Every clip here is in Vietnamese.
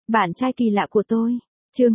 Bạn trai kỳ lạ của tôi. Chương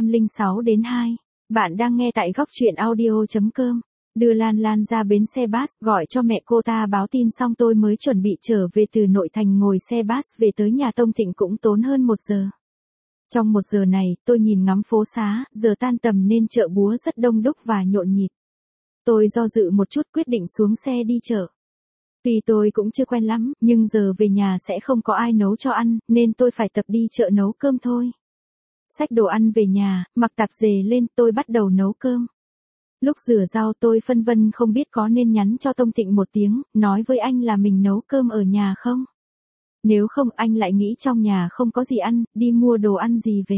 206-2. Bạn đang nghe tại góc truyện audio.com. Đưa Lan Lan ra bến xe bus, gọi cho mẹ cô ta báo tin xong tôi mới chuẩn bị trở về từ nội thành, ngồi xe bus về tới nhà Tông Thịnh cũng tốn hơn 1 giờ. Trong 1 giờ này, tôi nhìn ngắm phố xá, giờ tan tầm nên chợ búa rất đông đúc và nhộn nhịp. Tôi do dự một chút quyết định xuống xe đi chợ. Tuy tôi cũng chưa quen lắm, nhưng giờ về nhà sẽ không có ai nấu cho ăn, nên tôi phải tập đi chợ nấu cơm thôi. Xách đồ ăn về nhà, mặc tạp dề lên, tôi bắt đầu nấu cơm. Lúc rửa rau tôi phân vân không biết có nên nhắn cho Tông Thịnh một tiếng, nói với anh là mình nấu cơm ở nhà không? Nếu không anh lại nghĩ trong nhà không có gì ăn, đi mua đồ ăn gì về.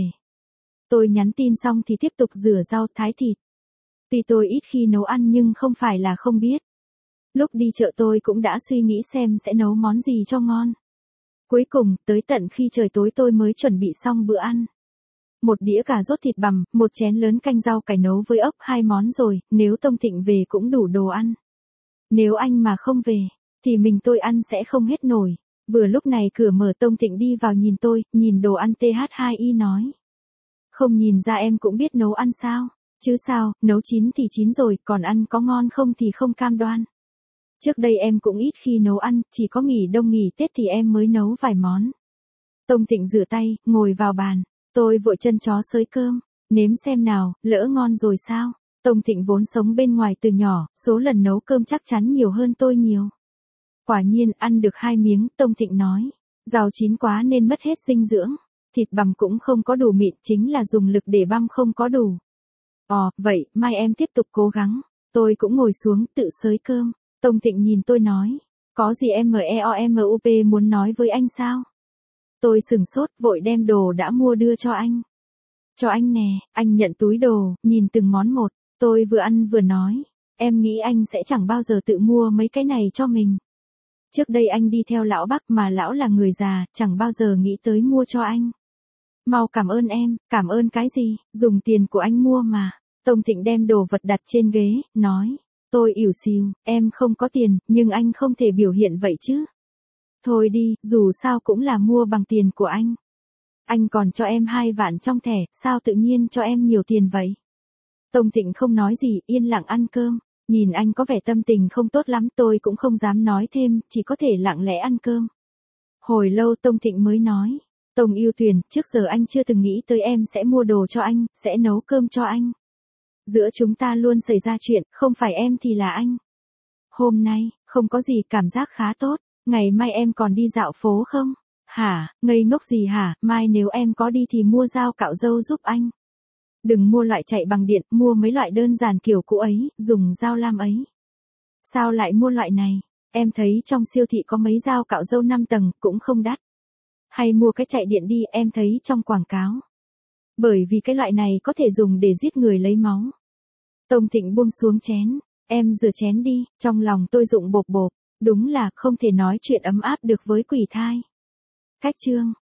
Tôi nhắn tin xong thì tiếp tục rửa rau, thái thịt. Tuy tôi ít khi nấu ăn nhưng không phải là không biết. Lúc đi chợ tôi cũng đã suy nghĩ xem sẽ nấu món gì cho ngon. Cuối cùng, tới tận khi trời tối tôi mới chuẩn bị xong bữa ăn. 1 đĩa cà rốt thịt bằm, 1 chén lớn canh rau cải nấu với ốc, 2 món rồi, nếu Tông Thịnh về cũng đủ đồ ăn. Nếu anh mà không về, thì mình tôi ăn sẽ không hết nổi. Vừa lúc này cửa mở, Tông Thịnh đi vào nhìn tôi, nhìn đồ ăn TH2i nói. Không nhìn ra em cũng biết nấu ăn sao? Chứ sao, nấu chín thì chín rồi, còn ăn có ngon không thì không cam đoan. Trước đây em cũng ít khi nấu ăn, chỉ có nghỉ đông nghỉ Tết thì em mới nấu vài món. Tông Thịnh rửa tay, ngồi vào bàn. Tôi vội chân chó xới cơm. Nếm xem nào, lỡ ngon rồi sao? Tông Thịnh vốn sống bên ngoài từ nhỏ, số lần nấu cơm chắc chắn nhiều hơn tôi nhiều. Quả nhiên ăn được 2 miếng, Tông Thịnh nói. Rau chín quá nên mất hết dinh dưỡng. Thịt bằm cũng không có đủ mịn, chính là dùng lực để băm không có đủ. Vậy, mai em tiếp tục cố gắng. Tôi cũng ngồi xuống tự xới cơm. Tông Thịnh nhìn tôi nói. Có gì MEOMUP muốn nói với anh sao? Tôi sửng sốt, vội đem đồ đã mua đưa cho anh. Cho anh nè, anh nhận túi đồ, nhìn từng món một. Tôi vừa ăn vừa nói. Em nghĩ anh sẽ chẳng bao giờ tự mua mấy cái này cho mình. Trước đây anh đi theo lão Bắc mà lão là người già, chẳng bao giờ nghĩ tới mua cho anh. Mau cảm ơn em. Cảm ơn cái gì, dùng tiền của anh mua mà. Tông Thịnh đem đồ vật đặt trên ghế, nói. Tôi ỉu xìu, em không có tiền, nhưng anh không thể biểu hiện vậy chứ. Thôi đi, dù sao cũng là mua bằng tiền của anh. Anh còn cho em 2 vạn trong thẻ, sao tự nhiên cho em nhiều tiền vậy? Tông Thịnh không nói gì, yên lặng ăn cơm. Nhìn anh có vẻ tâm tình không tốt lắm, tôi cũng không dám nói thêm, chỉ có thể lặng lẽ ăn cơm. Hồi lâu Tông Thịnh mới nói. Tông yêu Tuyền, trước giờ anh chưa từng nghĩ tới em sẽ mua đồ cho anh, sẽ nấu cơm cho anh. Giữa chúng ta luôn xảy ra chuyện, không phải em thì là anh. Hôm nay, không có gì, cảm giác khá tốt. Ngày mai em còn đi dạo phố không? Hả, ngây ngốc gì hả? Mai nếu em có đi thì mua dao cạo râu giúp anh. Đừng mua loại chạy bằng điện, mua mấy loại đơn giản kiểu cũ ấy, dùng dao lam ấy. Sao lại mua loại này? Em thấy trong siêu thị có mấy dao cạo râu 5 tầng, cũng không đắt. Hay mua cái chạy điện đi, em thấy trong quảng cáo. Bởi vì cái loại này có thể dùng để giết người lấy máu. Tông Thịnh buông xuống chén. Em rửa chén đi, trong lòng tôi rụng bộp bộp. Đúng là không thể nói chuyện ấm áp được với quỷ thai. Cách chương